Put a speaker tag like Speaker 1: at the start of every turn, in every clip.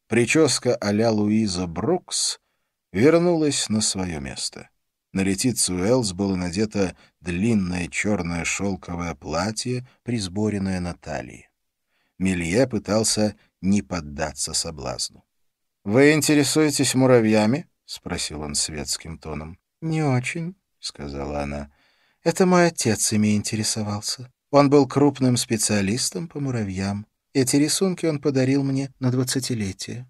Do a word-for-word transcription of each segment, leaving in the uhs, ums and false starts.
Speaker 1: Прическа а-ля Луиза Брукс вернулась на свое место. На Летицию Уэллс было надето длинное черное шелковое платье, присборенное на талии. Мелье пытался не поддаться соблазну. — Вы интересуетесь муравьями? — спросил он светским тоном. — Не очень, — сказала она. — Это мой отец ими интересовался. Он был крупным специалистом по муравьям. Эти рисунки он подарил мне на двадцатилетие.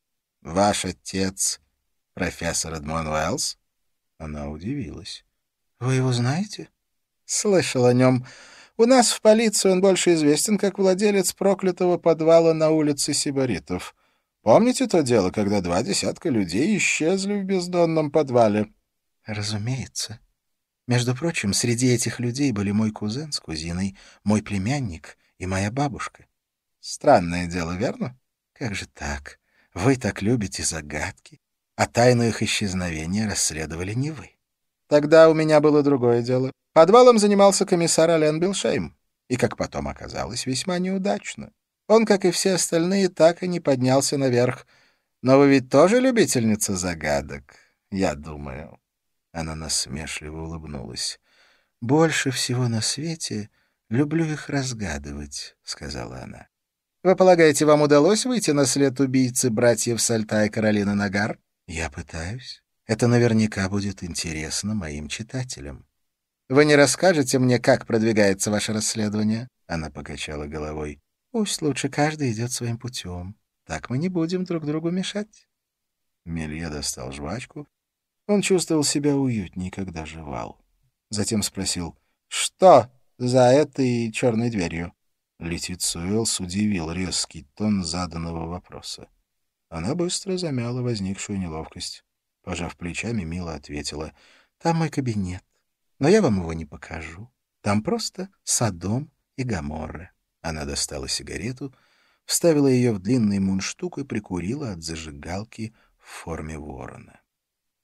Speaker 1: — Ваш отец — профессор Эдмон Уэллс? Она удивилась. — Вы его знаете? — Слышал о нем. У нас в полиции он больше известен как владелец проклятого подвала на улице Сибаритов. Помните то дело, когда два десятка людей исчезли в бездонном подвале? — Разумеется. Между прочим, среди этих людей были мой кузен с кузиной, мой племянник и моя бабушка. — Странное дело, верно? — Как же так? Вы так любите загадки, а тайну их исчезновения расследовали не вы. Тогда у меня было другое дело. Подвалом занимался комиссар Ален Билшейм, и, как потом оказалось, весьма неудачно. Он, как и все остальные, так и не поднялся наверх. Но вы ведь тоже любительница загадок, я думаю. Она насмешливо улыбнулась. — Больше всего на свете люблю их разгадывать, — сказала она. — Вы полагаете, вам удалось выйти на след убийцы братьев Сальта и Каролины Нагар? — Я пытаюсь. Это наверняка будет интересно моим читателям. — Вы не расскажете мне, как продвигается ваше расследование? Она покачала головой. — Пусть лучше каждый идет своим путем. Так мы не будем друг другу мешать. Мелье достал жвачку. Он чувствовал себя уютнее, когда жевал. Затем спросил, что за этой черной дверью? Летиция Уэллс удивил резкий тон заданного вопроса. Она быстро замяла возникшую неловкость. Пожав плечами, мило ответила, «Там мой кабинет, но я вам его не покажу. Там просто Содом и Гоморра». Она достала сигарету, вставила ее в длинный мундштук и прикурила от зажигалки в форме ворона.